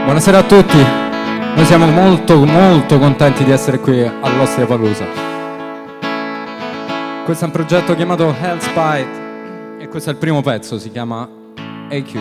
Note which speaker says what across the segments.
Speaker 1: Buonasera a tutti, noi siamo molto contenti di essere qui all'Ostriapalooza. Questo è un progetto chiamato Hellspite e questo è il primo pezzo, si chiama AQ.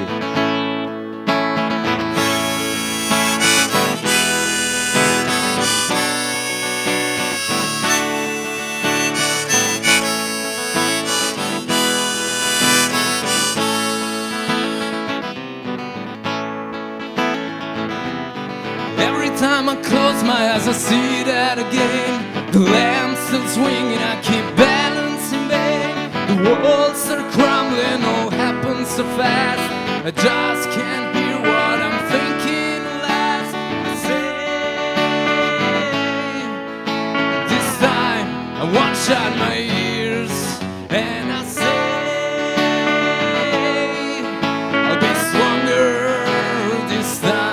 Speaker 2: Time I close my eyes, I see that again. The lamp's still swinging, I keep balancing vain. The walls are crumbling, all happens so fast. I just can't hear what I'm thinking last. I say, this time I won't shut my ears. And I say, I'll be stronger this time.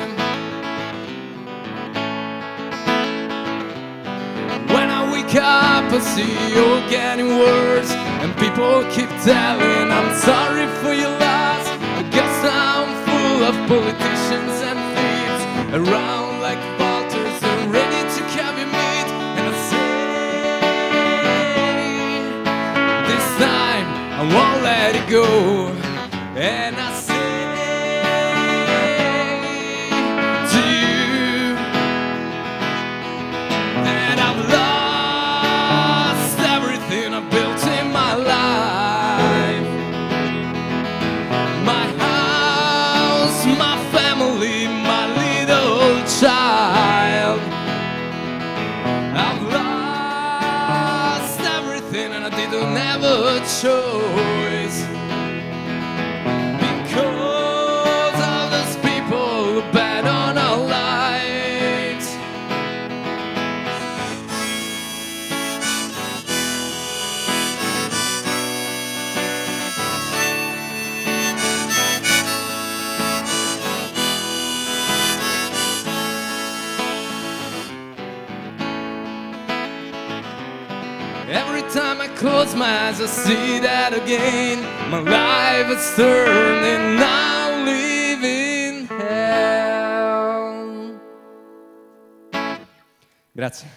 Speaker 2: Up, I see you getting worse, and people keep telling I'm sorry for your loss. I guess I'm full of politicians and thieves around like vultures and ready to carry meat. And I say, this time I won't let it go. And I say to you that I've loved built in my life, my house, my family, my little child. I've lost everything and I didn't have a choice, because of those people who bet on our lives. Every time I close my eyes, I see that again. My life has turned and I live in hell. Grazie.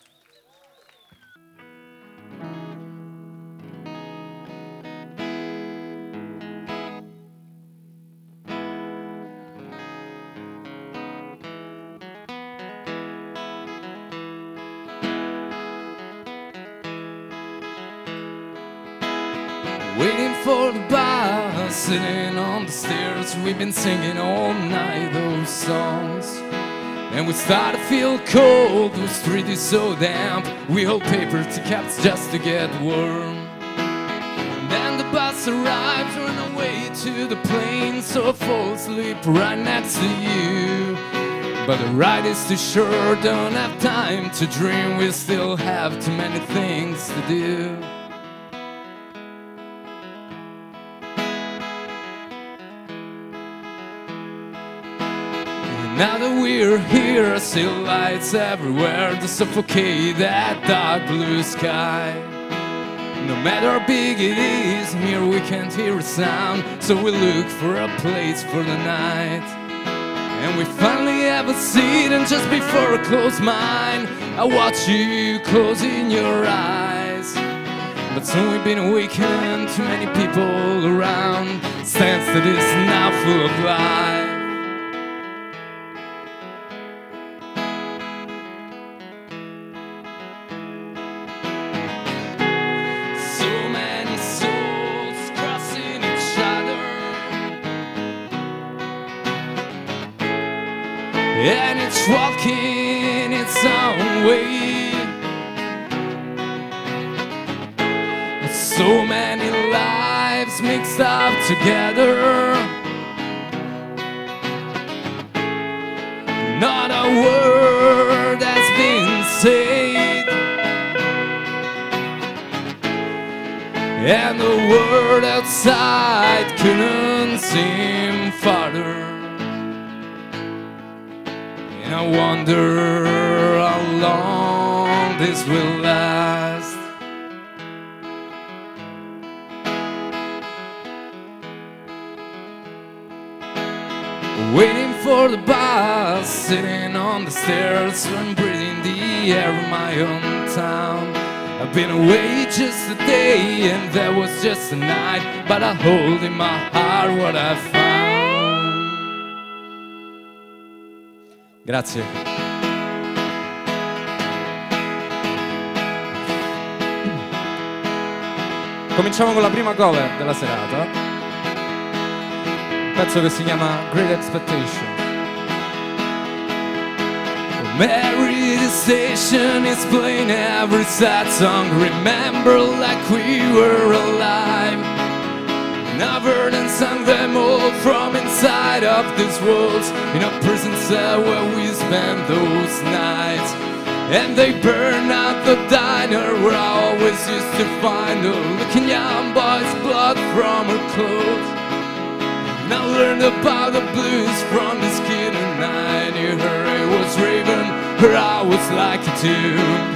Speaker 2: Waiting for the bus, sitting on the stairs. We've been singing all night those songs, and we start to feel cold. The street is so damp, we hold paper tickets just to get warm. And then the bus arrives on our way to the plane, so I fall asleep right next to you. But the ride is too short, don't have time to dream. We still have too many things to do. Now that we're here, I see lights everywhere to suffocate that dark blue sky. No matter how big it is, here we can't hear a sound, so we look for a place for the night. And we finally have a seat, and just before I close mine, I watch you closing your eyes. But soon we've been awakened, too many people around, stands that is now full of life. And it's walking its own way. So many lives mixed up together. Not a word has been said, and the world outside couldn't seem farther. And I wonder how long this will last. Waiting for for the bus, sitting on the stairs and breathing the air of my hometown. I've been away just a day and that was just a night, but I hold in my heart what I found.
Speaker 1: Grazie. Cominciamo con la prima cover della serata, un pezzo che si chiama Great Expectation.
Speaker 2: Every station is playing every sad song. Remember like we were alive. And I've heard and sung them all from inside of these walls, in a prison cell where we spent those nights. And they burn out the diner where I always used to find a looking young boy's blood from her clothes. And I learned about the blues from this kid, and I knew her, it was Raven, her I was like a tune.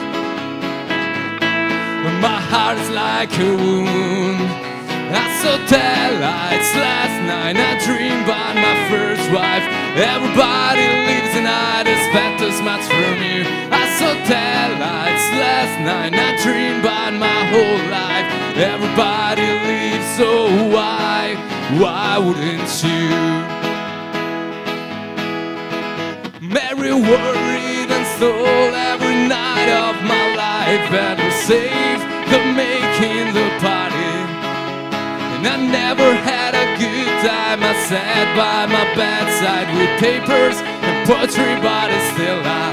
Speaker 2: My heart is like a wound. I saw taillights last night, I dreamed about my first wife. Everybody leaves and I expect as much from you. I saw taillights last night, I dreamed about my whole life. Everybody leaves, so why wouldn't you? Mary worried and stole every night of my life, better save than making the party. And I never had a good time, I sat by my bedside with papers and poetry, but still I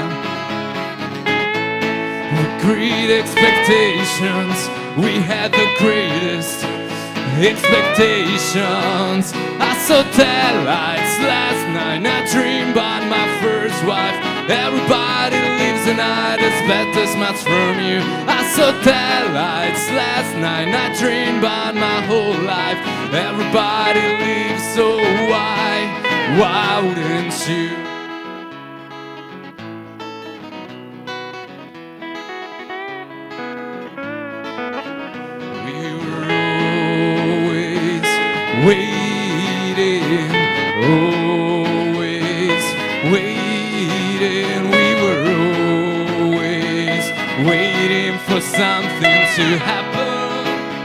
Speaker 2: with great expectations, we had the greatest expectations. I saw taillights last night, I dreamed about my first wife. Everybody leaves and I expect as much from you. I saw taillights last night, I dreamed about my whole life. Everybody leaves, so why wouldn't you? Waiting, always waiting. We were always waiting for something to happen.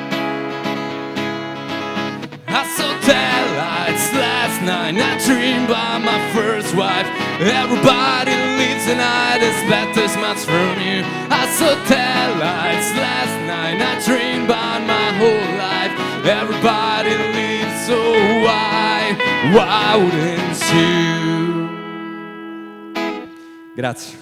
Speaker 2: I saw taillights last night, I dreamed about my first wife. Everybody leaves and I'd expect as much from you. I saw taillights last night, I dreamed about my whole life. Everybody leaves, so why wouldn't you?
Speaker 1: Grazie.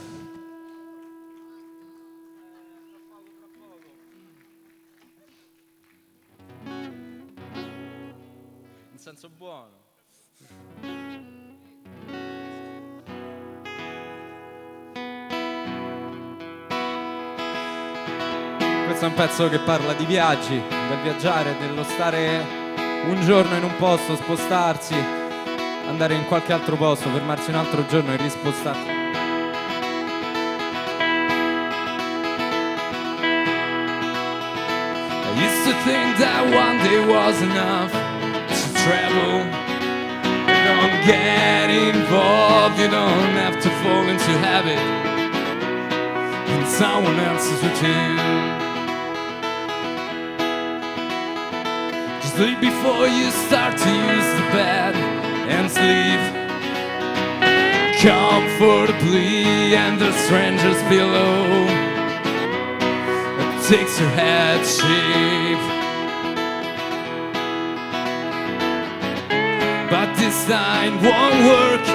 Speaker 1: In senso buono. Questo è un pezzo che parla di viaggi, del viaggiare, dello stare un giorno in un posto, spostarsi, andare in qualche altro posto, fermarsi un altro giorno e rispostarsi.
Speaker 2: I used to think that one day was enough to travel. You don't get involved, you don't have to fall into habit in someone else's routine. Sleep before you start to use the bed and sleep comfortably under strangers' pillow. It takes your head shape, but this time won't work.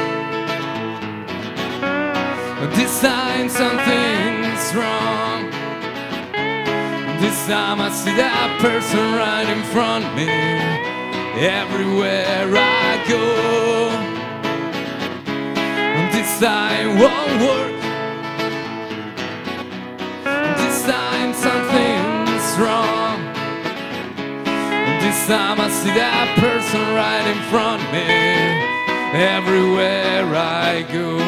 Speaker 2: This time something's wrong. This time I see that person right in front of me. Everywhere I go, this time won't work. This time something's wrong. This time I see that person right in front of me. Everywhere I go.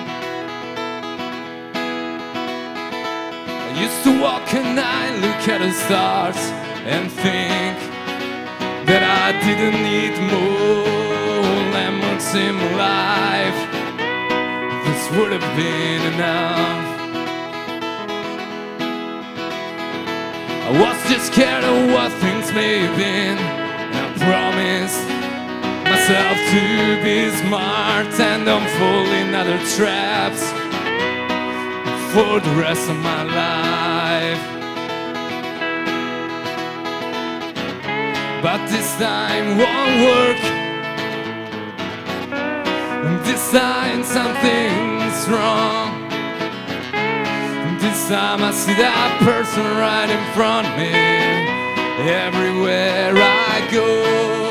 Speaker 2: Used to walk and I look at the stars and think that I didn't need more landmarks once in my life, this would have been enough. I was just scared of what things may have been, and I promised myself to be smart and don't fall in other traps for the rest of my life. But this time won't work. This time something's wrong. This time I see that person right in front of me everywhere I go.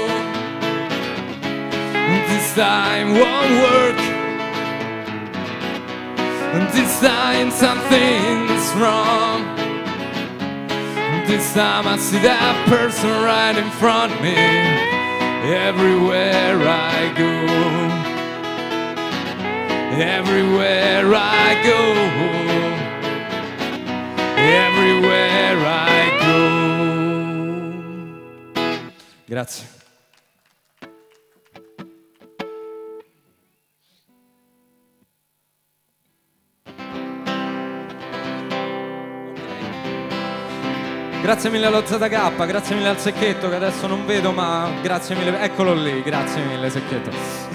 Speaker 2: This time won't work. This time something's wrong. This time I see that person right in front of me everywhere I go. Everywhere I go. Everywhere I go.
Speaker 1: Grazie. Grazie mille allo ZK, grazie mille al Secchetto che adesso non vedo, ma grazie mille, eccolo lì, grazie mille Secchetto.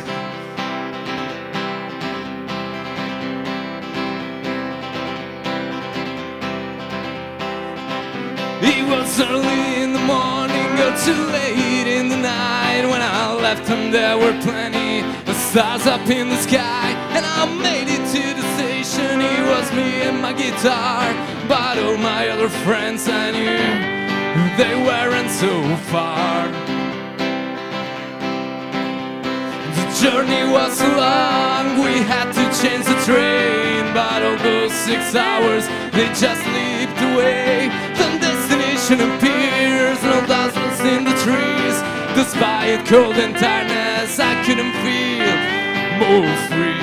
Speaker 2: It was early in the morning or too late in the night. When I left him there were plenty of stars up in the sky. And I made it to the station, it was me and my guitar. But all my other friends I knew, they weren't so far. The journey was long, we had to change the train. But all those 6 hours, they just slipped away. The destination appears, no dust was in the trees. Despite cold and tiredness, I couldn't feel more free.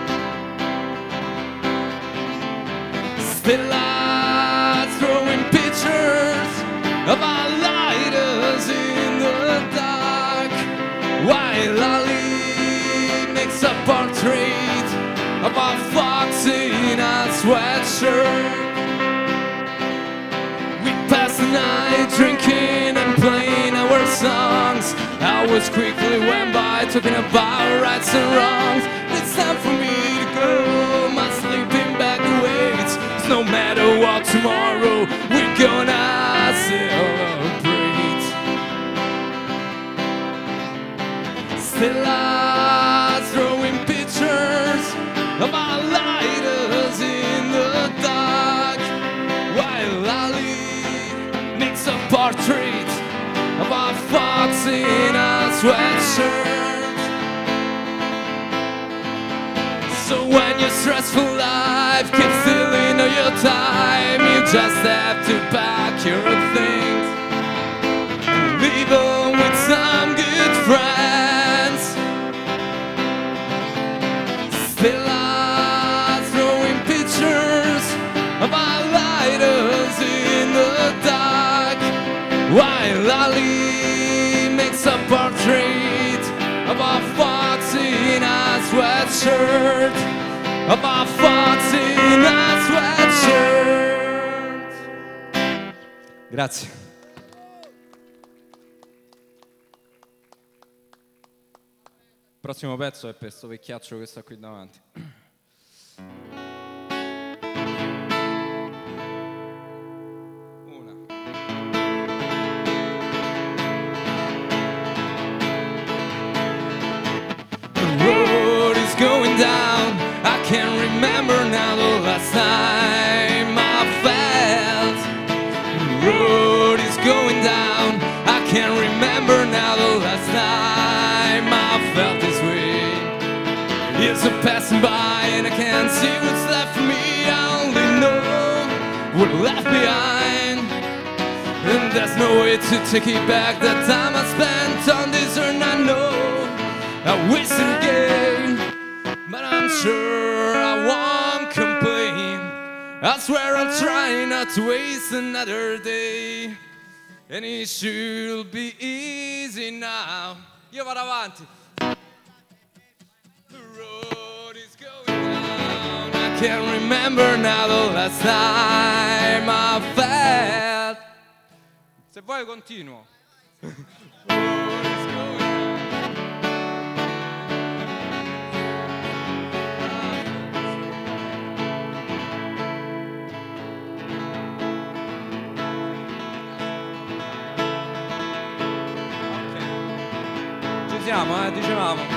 Speaker 2: Still I throwing pictures of our lighters in the dark, while Lali makes a portrait of a fox in a sweatshirt. We passed the night drinking and playing our songs. Hours quickly went by talking about rights and wrongs. It's time for me to go, my sleeping bag awaits. No matter what tomorrow, we're gonna celebrate. Still I throwing pictures of our lighters in the dark, while Lali makes a portrait of a fox in a sweatshirt. So when your stressful life keeps stealing all your time, you just have to pack your things and leave them with some good friends. Still I'm throwing pictures of our lighters in the dark, while Lali makes a portrait of a fox in a sweatshirt. Of a fox in a sweatshirt.
Speaker 1: Grazie. Il prossimo pezzo è per sto vecchiaccio che sta qui davanti.
Speaker 2: Going down, I can't remember now the last time I felt. The road is going down, I can't remember now the last time I felt this way. Years are passing by and I can't see what's left for me. I only know what left behind, and there's no way to take it back. That time I spent on this earth, I know I wasted again. But I'm sure I won't complain. I swear I'll try not to waste another day. And it should be easy now. Io vado avanti. I can't remember now the last time I felt.
Speaker 1: Se vuoi continuo. Ci siamo, dicevamo.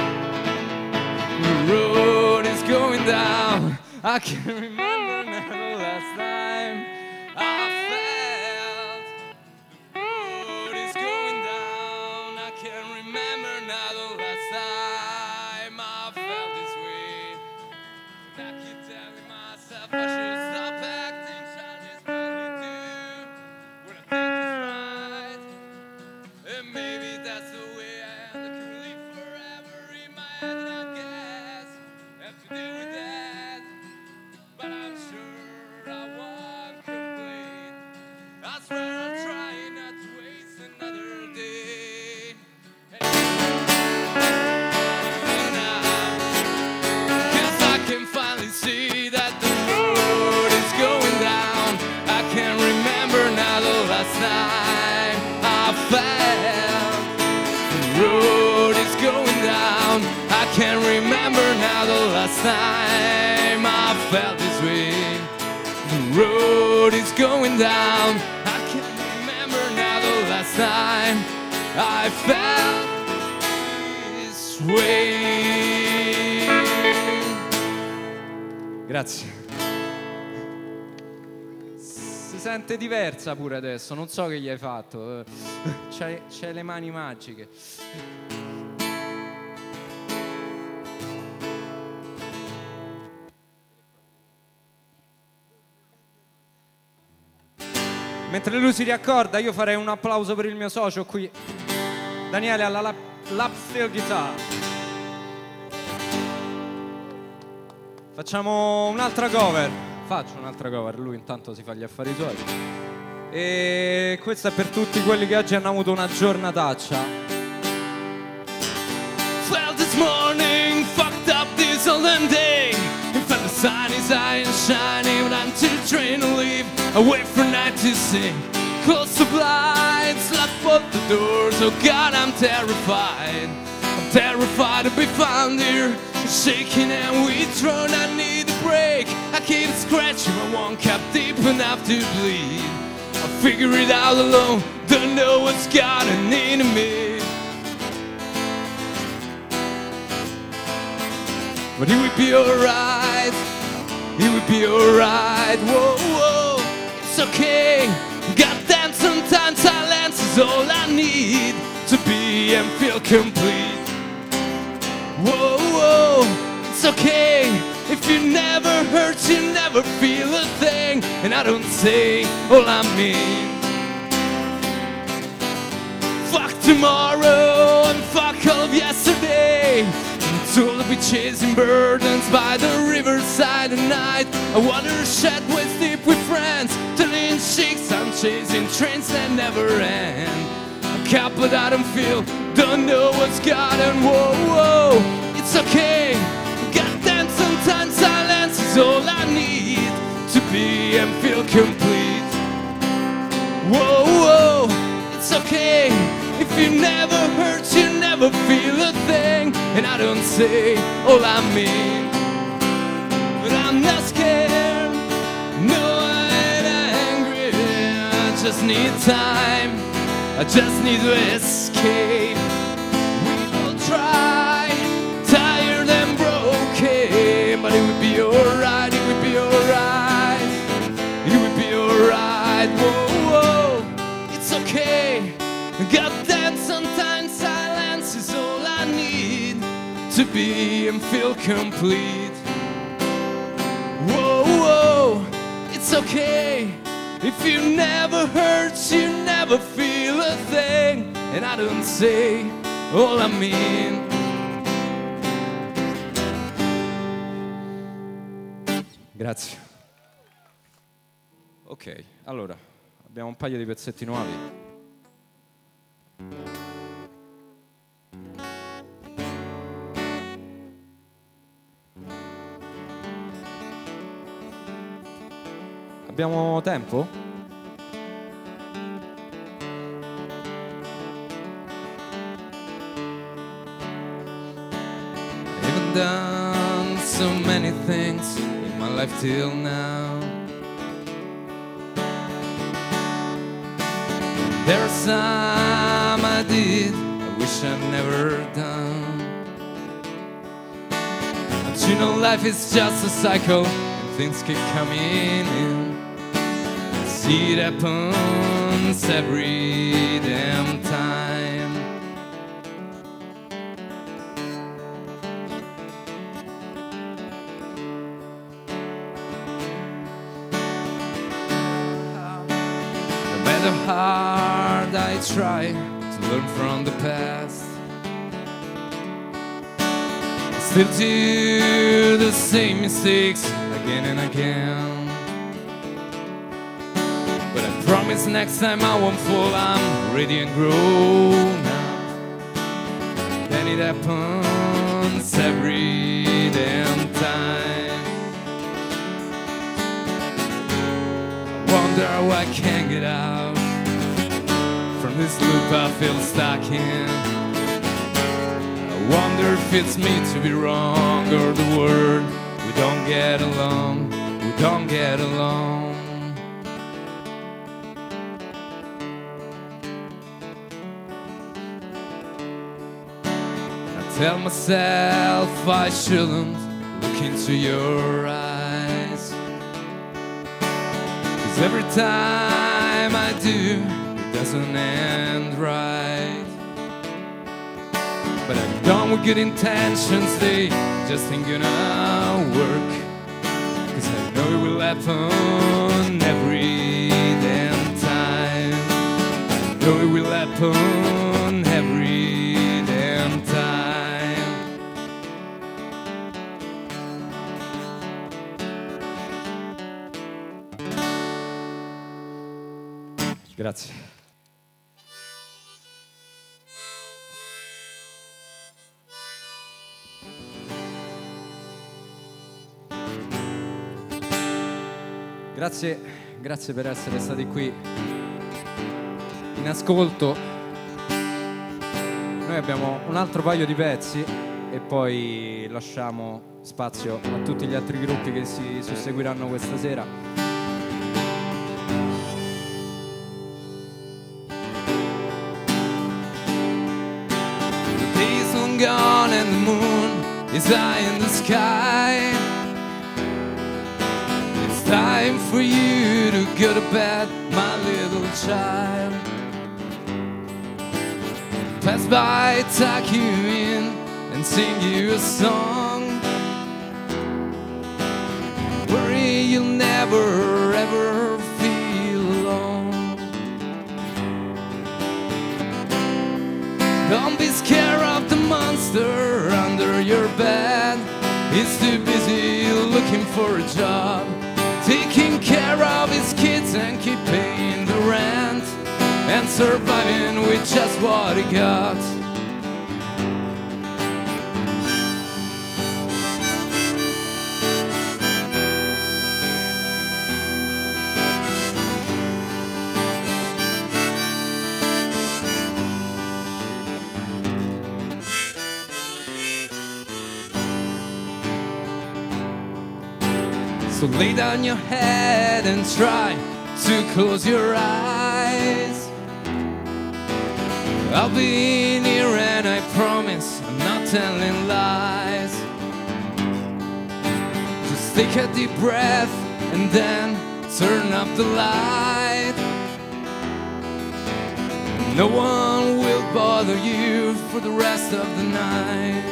Speaker 2: The road is going down. I can't remember now the last time I felt. The road is going down. I can't remember now the last time I felt this way. I keep telling myself I should stop acting childish, but I do what I think is right. And maybe that's the way I am. I can live forever in my head, and I guess I have to deal with that. But I'm sure I won't complain. I swear I'll try not to waste another day. And now, 'cause I can finally see that the road is going down. I can't remember now the last time I felt. The road is going down. I can't remember now the last time I felt this way. The road is going down. I can't remember now the last time I felt this way.
Speaker 1: Grazie. Si sente diversa pure adesso, non so che gli hai fatto. C'hai le mani magiche. Mentre lui si riaccorda, io farei un applauso per il mio socio qui, Daniele, alla lap steel guitar. Facciamo un'altra cover. Faccio un'altra cover, lui intanto si fa gli affari suoi. E questo è per tutti quelli che oggi hanno avuto una giornataccia.
Speaker 2: Felt this morning, fucked up this golden day. In fact, the sun is high and shining, but I'm too trained to leave. I wait for night to sing. Close the blinds, lock both the doors. Oh God, I'm terrified. I'm terrified to be found here, shaking and withdrawn. I need a break. I keep scratching my one cup deep enough to bleed. I figure it out alone. Don't know what's gotten into me. But it would be alright, it would be alright, whoa, whoa, it's okay. Goddamn, sometimes silence is all I need to be and feel complete. Whoa, whoa, it's okay. If you never hurt, you never feel a thing. And I don't say all I mean. Fuck tomorrow and fuck all of yesterday. Told to be chasing burdens by the riverside at night. A watershed waist deep with friends, turning cheeks. I'm chasing trains that never end. A couple that I don't feel, don't know what's gotten. Whoa, whoa, it's okay. Goddamn, sometimes silence is all I need to be and feel complete. Whoa, whoa, it's okay. If you never hurt, you never feel a thing. And I don't say all I mean. But I'm not scared, no, I ain't angry. I just need time, I just need to escape. We will try, tired and broken. But it would be alright, it would be alright. It would be alright, whoa, whoa, it's okay. Goddamn, sometimes silence is all I need to be and feel complete. Whoa, whoa, it's okay. If you never hurt, you never feel a thing. And I don't say all I mean.
Speaker 1: Grazie. Ok, allora, abbiamo un paio di pezzetti nuovi. Abbiamo tempo?
Speaker 2: I've done so many things in my life till now. There's some I did I wish I'd never done. But you know life is just a cycle and things keep coming in. I see it happens every damn time. No matter how hard I try to learn from the past, I still do the same mistakes again and again. But I promise next time I won't fall. I'm ready and grown up. Then it happens every damn time. I wonder how I can get out from this loop I feel stuck in. I wonder if it's me to be wrong or the word. We don't get along, we don't get along. I tell myself I shouldn't look into your eyes, 'cause every time I do, it doesn't end right. But I'm done with good intentions, they just ain't gonna work. 'Cause I know it will happen every damn time. I know it will happen every damn time.
Speaker 1: Grazie. Grazie per essere stati qui in ascolto. Noi abbiamo un altro paio di pezzi e poi lasciamo spazio a tutti gli altri gruppi che si susseguiranno questa sera.
Speaker 2: The day's long gone and the moon is high in the sky. Time for you to go to bed, my little child. Pass by, tuck you in, and sing you a song. Worry, you'll never ever feel alone. Don't be scared of the monster under your bed. He's too busy looking for a job, taking care of his kids and keep paying the rent, and surviving with just what he got. So lay down your head and try to close your eyes. I'll be near and I promise I'm not telling lies. Just take a deep breath and then turn up the light. No one will bother you for the rest of the night.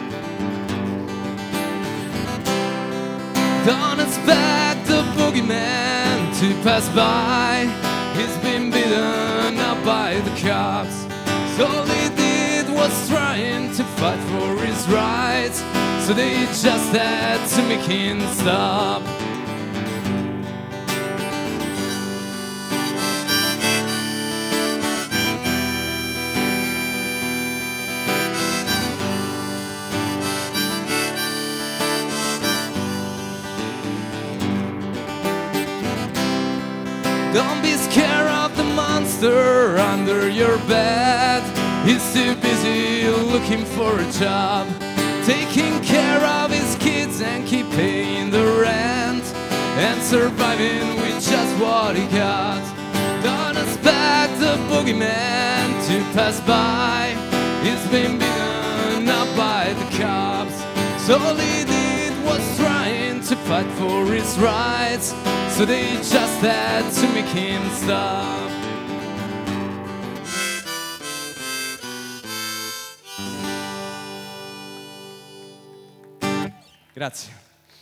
Speaker 2: Don't expect the boogeyman to pass by. He's been beaten up by the cops. So all he did was trying to fight for his rights. So they just had to make him stop. your bed. He's too busy looking for a job, taking care of his kids and keep paying the rent, and surviving with just what he got. Don't expect the boogeyman to pass by. He's been beaten up by the cops, so all he did was trying to fight for his rights, so they just had to make him stop.
Speaker 1: Grazie.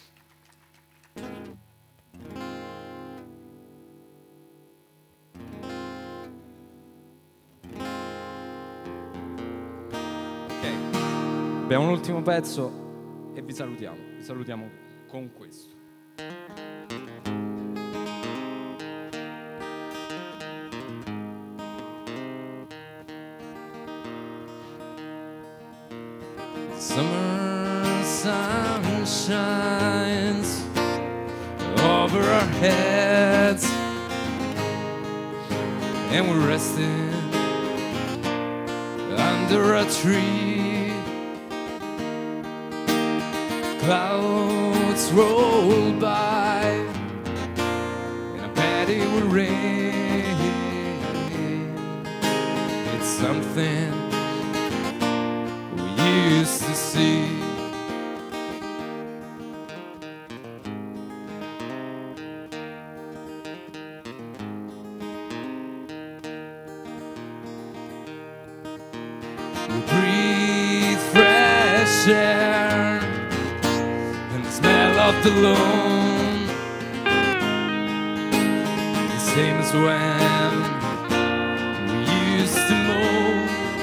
Speaker 1: Ok, abbiamo un ultimo pezzo e vi salutiamo con questo.
Speaker 2: Summer sun shines over our heads, and we're resting under a tree. Clouds roll by, and I bet it will rain. It's something we used to see. We breathe fresh air and the smell of the lawn, the same as when we used to mow.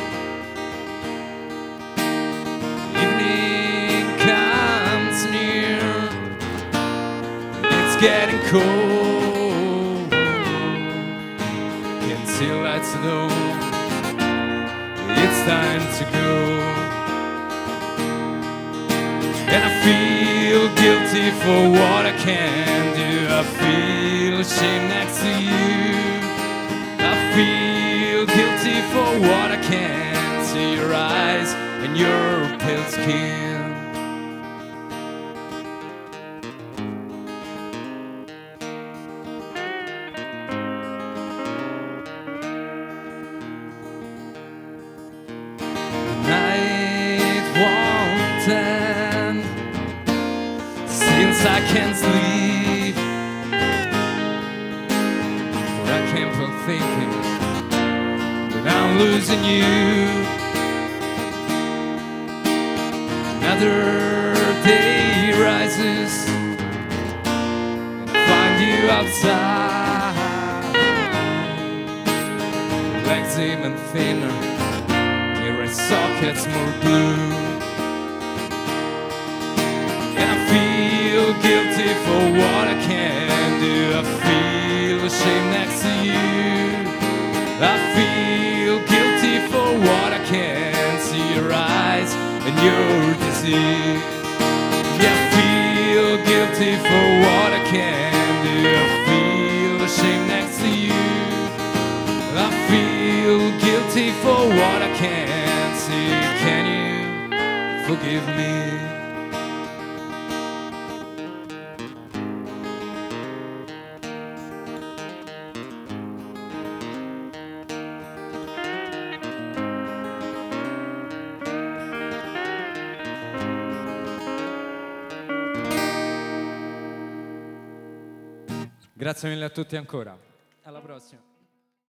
Speaker 2: Evening comes near, it's getting cold. Can't see lights at all. It's time to go, and I feel guilty for what I can't do. I feel ashamed next to you. I feel guilty for what I can't see. Your eyes and your pale skin. Night won't end since I can't sleep, for I can't help thinking that I'm losing you. Another day rises and I find you outside, legs even thinner, sockets more blue, and I feel guilty for what I can't do. I feel ashamed next to you. I feel guilty for what I can't see. Your eyes and your disease. Yeah, I feel guilty for what I can't do. I feel ashamed next to you. I feel guilty for what I can't. Can you forgive me?
Speaker 1: Grazie mille a tutti ancora. Alla prossima.